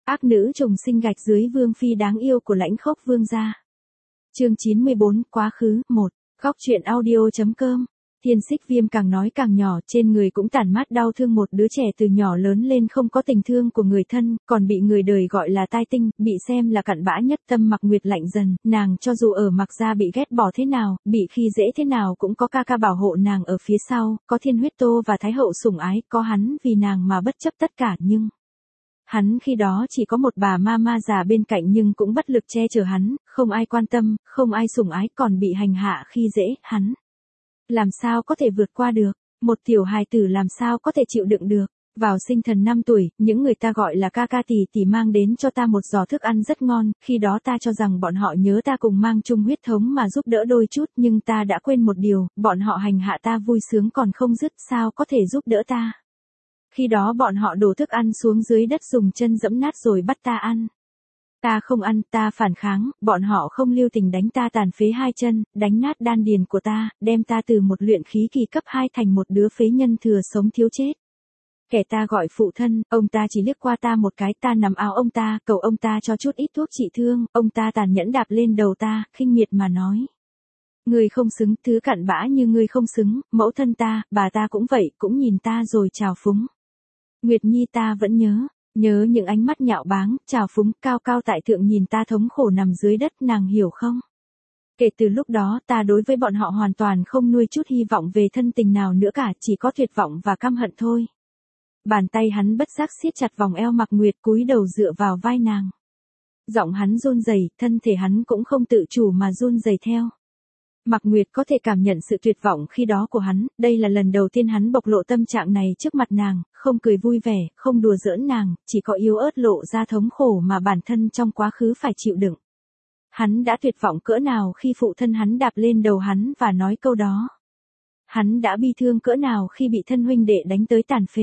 Ác nữ trùng sinh gạch dưới vương phi đáng yêu của Lãnh Khốc Vương gia. Chương 94, quá khứ, 1. Góc truyện audio.com. Thiên Xích Viêm càng nói càng nhỏ, trên người cũng tản mát đau thương. Một đứa trẻ từ nhỏ lớn lên không có tình thương của người thân, còn bị người đời gọi là tai tinh, bị xem là cặn bã nhất. Tâm Mặc Nguyệt lạnh dần, nàng cho dù ở Mặc gia bị ghét bỏ thế nào, bị khi dễ thế nào cũng có ca ca bảo hộ nàng ở phía sau, có Thiên Huyết Tô và Thái Hậu sủng ái, có hắn vì nàng mà bất chấp tất cả. Nhưng hắn khi đó chỉ có một bà ma già bên cạnh nhưng cũng bất lực che chở hắn, không ai quan tâm, không ai sủng ái, còn bị hành hạ khi dễ, hắn làm sao có thể vượt qua được, một tiểu hài tử làm sao có thể chịu đựng được. Vào sinh thần 5 tuổi, những người ta gọi là ca ca tỷ tỷ mang đến cho ta một giò thức ăn rất ngon, khi đó ta cho rằng bọn họ nhớ ta cùng mang chung huyết thống mà giúp đỡ đôi chút, nhưng ta đã quên một điều, bọn họ hành hạ ta vui sướng còn không dứt, sao có thể giúp đỡ ta. Khi đó bọn họ đổ thức ăn xuống dưới đất dùng chân giẫm nát rồi bắt ta ăn. Ta không ăn, ta phản kháng, bọn họ không lưu tình đánh ta tàn phế 2 chân, đánh nát đan điền của ta, đem ta từ một luyện khí kỳ cấp 2 thành một đứa phế nhân thừa sống thiếu chết. Kẻ ta gọi phụ thân, ông ta chỉ liếc qua ta một cái, ta nằm áo ông ta, cầu ông ta cho chút ít thuốc trị thương, ông ta tàn nhẫn đạp lên đầu ta, khinh miệt mà nói. Ngươi không xứng, thứ cặn bã như ngươi không xứng, mẫu thân ta, bà ta cũng vậy, cũng nhìn ta rồi chào phúng. Nguyệt Nhi ta vẫn nhớ những ánh mắt nhạo báng, trào phúng, cao cao tại thượng nhìn ta thống khổ nằm dưới đất, nàng hiểu không? Kể từ lúc đó ta đối với bọn họ hoàn toàn không nuôi chút hy vọng về thân tình nào nữa cả, chỉ có tuyệt vọng và căm hận thôi. Bàn tay hắn bất giác siết chặt vòng eo Mặc Nguyệt, cúi đầu dựa vào vai nàng. Giọng hắn run rẩy, thân thể hắn cũng không tự chủ mà run rẩy theo. Mặc Nguyệt có thể cảm nhận sự tuyệt vọng khi đó của hắn, đây là lần đầu tiên hắn bộc lộ tâm trạng này trước mặt nàng, không cười vui vẻ, không đùa giỡn nàng, chỉ có yếu ớt lộ ra thống khổ mà bản thân trong quá khứ phải chịu đựng. Hắn đã tuyệt vọng cỡ nào khi phụ thân hắn đạp lên đầu hắn và nói câu đó. Hắn đã bi thương cỡ nào khi bị thân huynh đệ đánh tới tàn phế.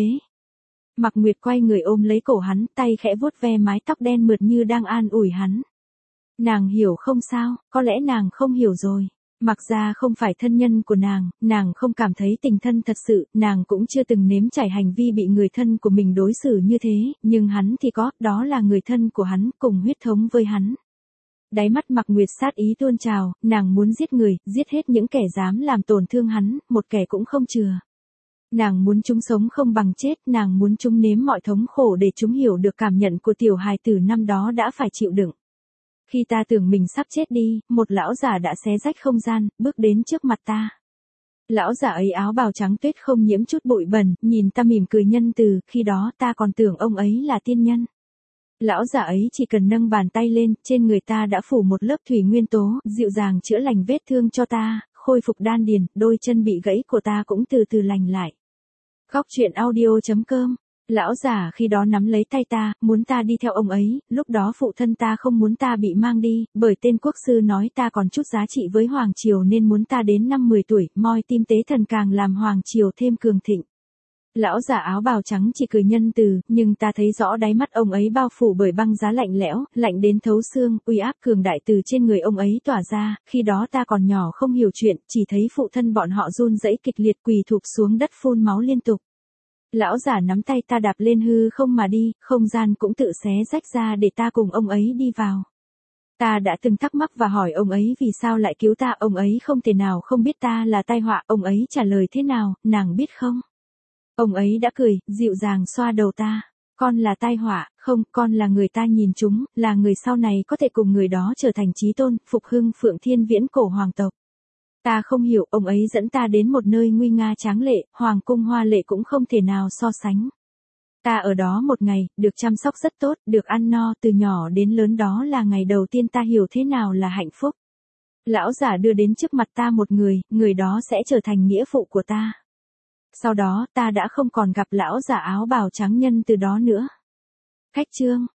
Mặc Nguyệt quay người ôm lấy cổ hắn, tay khẽ vuốt ve mái tóc đen mượt như đang an ủi hắn. Nàng hiểu không sao, có lẽ nàng không hiểu rồi. Mặc ra không phải thân nhân của nàng không cảm thấy tình thân thật sự, nàng cũng chưa từng nếm trải hành vi bị người thân của mình đối xử như thế, nhưng hắn thì có, đó là người thân của hắn, cùng huyết thống với hắn. Đáy mắt Mặc Nguyệt sát ý tuôn trào, nàng muốn giết người, giết hết những kẻ dám làm tổn thương hắn, một kẻ cũng không chừa. Nàng muốn chúng sống không bằng chết, nàng muốn chúng nếm mọi thống khổ để chúng hiểu được cảm nhận của tiểu hài tử năm đó đã phải chịu đựng. Khi ta tưởng mình sắp chết đi, một lão giả đã xé rách không gian, bước đến trước mặt ta. Lão giả ấy áo bào trắng tuyết không nhiễm chút bụi bẩn, nhìn ta mỉm cười nhân từ, khi đó ta còn tưởng ông ấy là tiên nhân. Lão giả ấy chỉ cần nâng bàn tay lên, trên người ta đã phủ một lớp thủy nguyên tố, dịu dàng chữa lành vết thương cho ta, khôi phục đan điền, đôi chân bị gãy của ta cũng từ từ lành lại. Góc truyện audio.com. Lão giả khi đó nắm lấy tay ta, muốn ta đi theo ông ấy, lúc đó phụ thân ta không muốn ta bị mang đi, bởi tên quốc sư nói ta còn chút giá trị với Hoàng Triều nên muốn ta đến năm 10 tuổi, moi tim tế thần càng làm Hoàng Triều thêm cường thịnh. Lão giả áo bào trắng chỉ cười nhân từ, nhưng ta thấy rõ đáy mắt ông ấy bao phủ bởi băng giá lạnh lẽo, lạnh đến thấu xương, uy áp cường đại từ trên người ông ấy tỏa ra, khi đó ta còn nhỏ không hiểu chuyện, chỉ thấy phụ thân bọn họ run rẩy kịch liệt quỳ thụp xuống đất phun máu liên tục. Lão giả nắm tay ta đạp lên hư không mà đi, không gian cũng tự xé rách ra để ta cùng ông ấy đi vào. Ta đã từng thắc mắc và hỏi ông ấy vì sao lại cứu ta, ông ấy không thể nào không biết ta là tai họa, ông ấy trả lời thế nào, nàng biết không? Ông ấy đã cười, dịu dàng xoa đầu ta. Con là tai họa, không, con là người ta nhìn chúng, là người sau này có thể cùng người đó trở thành chí tôn, phục hưng Phượng Thiên Viễn cổ hoàng tộc. Ta không hiểu, ông ấy dẫn ta đến một nơi nguy nga tráng lệ, hoàng cung hoa lệ cũng không thể nào so sánh. Ta ở đó một ngày, được chăm sóc rất tốt, được ăn no, từ nhỏ đến lớn đó là ngày đầu tiên ta hiểu thế nào là hạnh phúc. Lão giả đưa đến trước mặt ta một người đó sẽ trở thành nghĩa phụ của ta. Sau đó ta đã không còn gặp lão giả áo bào trắng nhân từ đó nữa. Cách chương